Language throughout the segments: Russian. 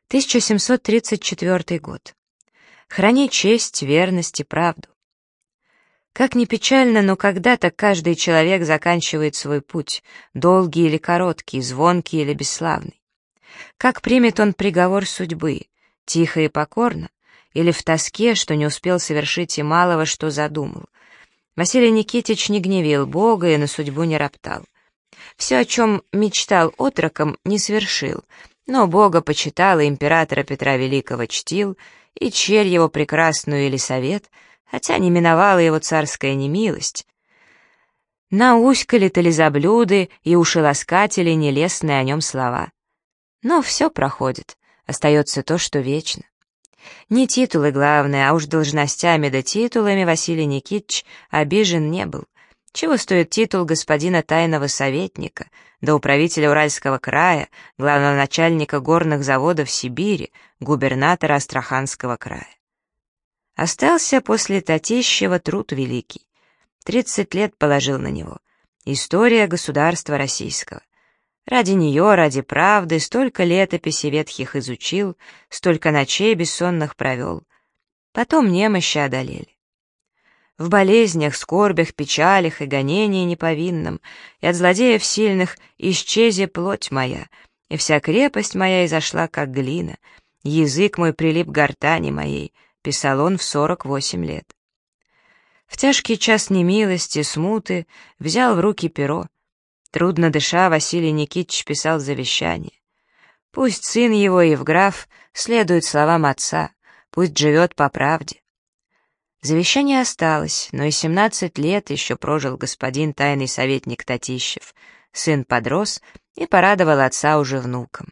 1734 год. Храни честь, верность и правду. Как ни печально, но когда-то каждый человек заканчивает свой путь, долгий или короткий, звонкий или бесславный. Как примет он приговор судьбы, тихо и покорно, или в тоске, что не успел совершить и малого, что задумал. Василий Никитич не гневил Бога и на судьбу не роптал. Все, о чем мечтал отроком, не свершил, но Бога почитал и императора Петра Великого чтил, и черь его прекрасную Елисавет, хотя не миновала его царская немилость. Науськали-то лизоблюды и ушеласкатели нелестные о нем слова. Но все проходит, остается то, что вечно. Не титулы главное, а уж должностями да титулами Василий Никитич обижен не был. Чего стоит титул господина тайного советника, да управителя Уральского края, главного начальника горных заводов Сибири, губернатора Астраханского края. Остался после Татищева труд великий. 30 лет положил на него. История государства российского. Ради нее, ради правды, столько летописей ветхих изучил, столько ночей бессонных провел. Потом немощи одолели. В болезнях, скорбях, печалях и гонении неповинном, и от злодеев сильных исчезе плоть моя, и вся крепость моя изошла, как глина, язык мой прилип к гортани моей, писал он в 48 лет. В тяжкий час немилости, смуты, взял в руки перо. Трудно дыша, Василий Никитич писал завещание. Пусть сын его, Евграф, следует словам отца, пусть живет по правде. Завещание осталось, но и 17 лет еще прожил господин тайный советник Татищев. Сын подрос и порадовал отца уже внуком.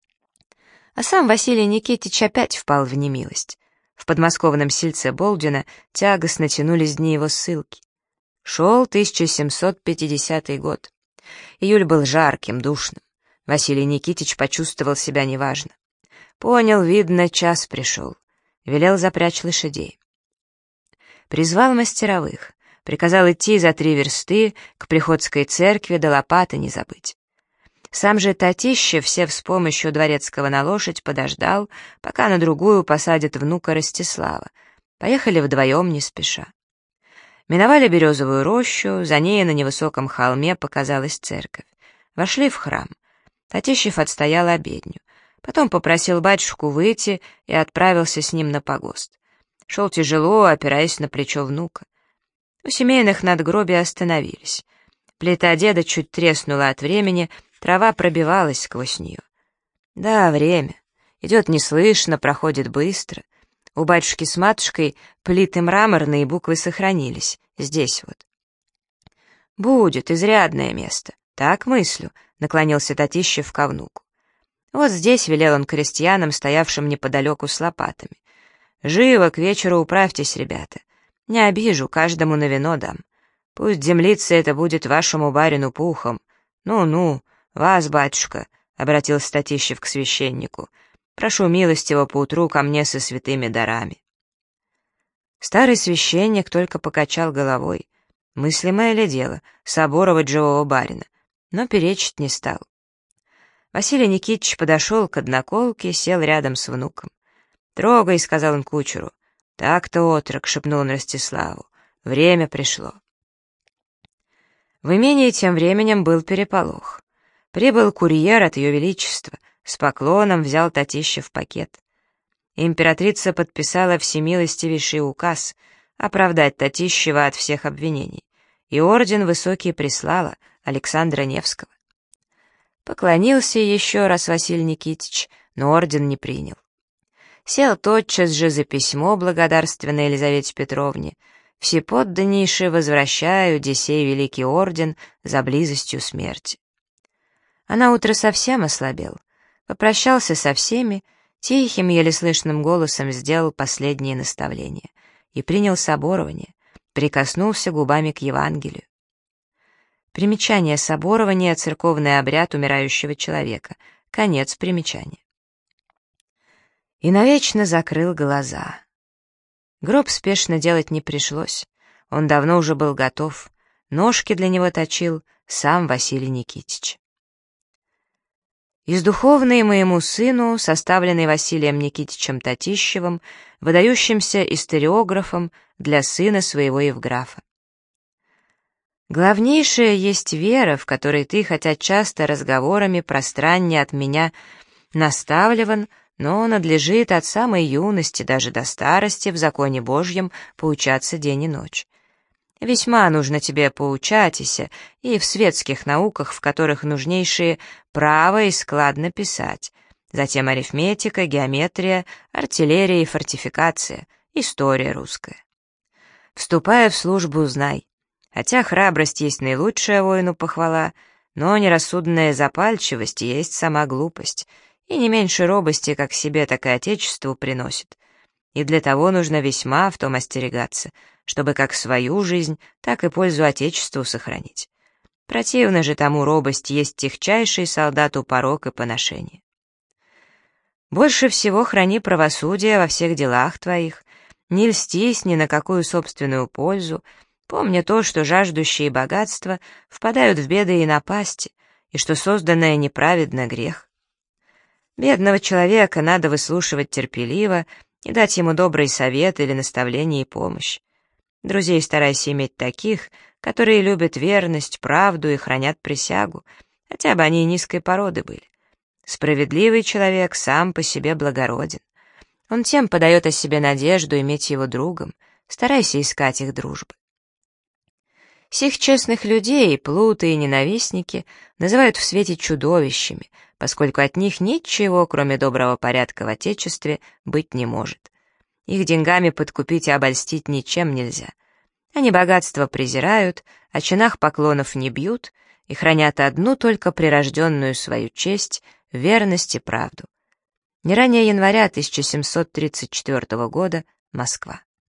А сам Василий Никитич опять впал в немилость. В подмосковном сельце Болдина тягостно тянулись дни его ссылки. Шел 1750 год. Июль был жарким, душным. Василий Никитич почувствовал себя неважно. Понял, видно, час пришел. Велел запрячь лошадей. Призвал мастеровых, приказал идти за 3 версты к Приходской церкви, да лопаты не забыть. Сам же Татищев, сев с помощью дворецкого на лошадь, подождал, пока на другую посадят внука Ростислава. Поехали вдвоем, не спеша. Миновали березовую рощу, за ней на невысоком холме показалась церковь. Вошли в храм. Татищев отстоял обедню. Потом попросил батюшку выйти и отправился с ним на погост. Шел тяжело, опираясь на плечо внука. У семейных надгробий остановились. Плита деда чуть треснула от времени, трава пробивалась сквозь нее. Да, время. Идет неслышно, проходит быстро. У батюшки с матушкой плиты мраморные, буквы сохранились. Здесь вот. Будет изрядное место. Так мыслю, наклонился Татищев ко внуку. Вот здесь велел он крестьянам, стоявшим неподалеку с лопатами. Живо к вечеру управьтесь, ребята. Не обижу, каждому на вино дам. Пусть землица это будет вашему барину пухом. Ну-ну, вас, батюшка, — обратился Татищев к священнику, — прошу милостиво поутру ко мне со святыми дарами. Старый священник только покачал головой. Мыслимое ли дело — соборовать живого барина, но перечить не стал. Василий Никитич подошел к одноколке, сел рядом с внуком. «Трогай», — сказал он кучеру. «Так-то, отрок», — шепнул он Ростиславу. «Время пришло». В имении тем временем был переполох. Прибыл курьер от Ее Величества, с поклоном взял Татищев пакет. Императрица подписала всемилостивейший указ оправдать Татищева от всех обвинений, и орден высокий прислала Александра Невского. Поклонился еще раз Василий Никитич, но орден не принял. Сел тотчас же за письмо благодарственной Елизавете Петровне. Всеподданнейше возвращаю Десей великий орден за близостью смерти. А на утро совсем ослабел. Попрощался со всеми, тихим, еле слышным голосом сделал последние наставления и принял соборование, прикоснулся губами к Евангелию. Примечание соборования — церковный обряд умирающего человека. Конец примечания. И навечно закрыл глаза. Гроб спешно делать не пришлось. Он давно уже был готов. Ножки для него точил сам Василий Никитич. Из духовной моему сыну, составленной Василием Никитичем Татищевым, выдающимся историографом для сына своего Евграфа. Главнейшая есть вера, в которой ты, хотя часто разговорами пространнее от меня наставливан, но надлежит от самой юности даже до старости в законе Божьем поучаться день и ночь. Весьма нужно тебе поучатися и в светских науках, в которых нужнейшие право и складно писать, затем арифметика, геометрия, артиллерия и фортификация, история русская. Вступая в службу, знай, хотя храбрость есть наилучшая воину похвала, но нерассудная запальчивость есть сама глупость, и не меньше робости как себе, так и отечеству приносит. И для того нужно весьма в том остерегаться, чтобы как свою жизнь, так и пользу Отечеству сохранить. Противно же тому робость есть техчайший солдату порок и поношение. Больше всего храни правосудие во всех делах твоих, не льстись ни на какую собственную пользу, помня то, что жаждущие богатства впадают в беды и напасти, и что созданное неправедно грех. Бедного человека надо выслушивать терпеливо и дать ему добрый совет или наставление и помощь. Друзей старайся иметь таких, которые любят верность, правду и хранят присягу, хотя бы они и низкой породы были. Справедливый человек сам по себе благороден. Он тем подает о себе надежду иметь его другом, старайся искать их дружбы. Сих честных людей плуты и ненавистники называют в свете чудовищами, поскольку от них ничего, кроме доброго порядка в Отечестве, быть не может. Их деньгами подкупить и обольстить ничем нельзя. Они богатство презирают, о чинах поклонов не бьют и хранят одну только прирожденную свою честь, верность и правду. Не ранее января 1734 года, Москва.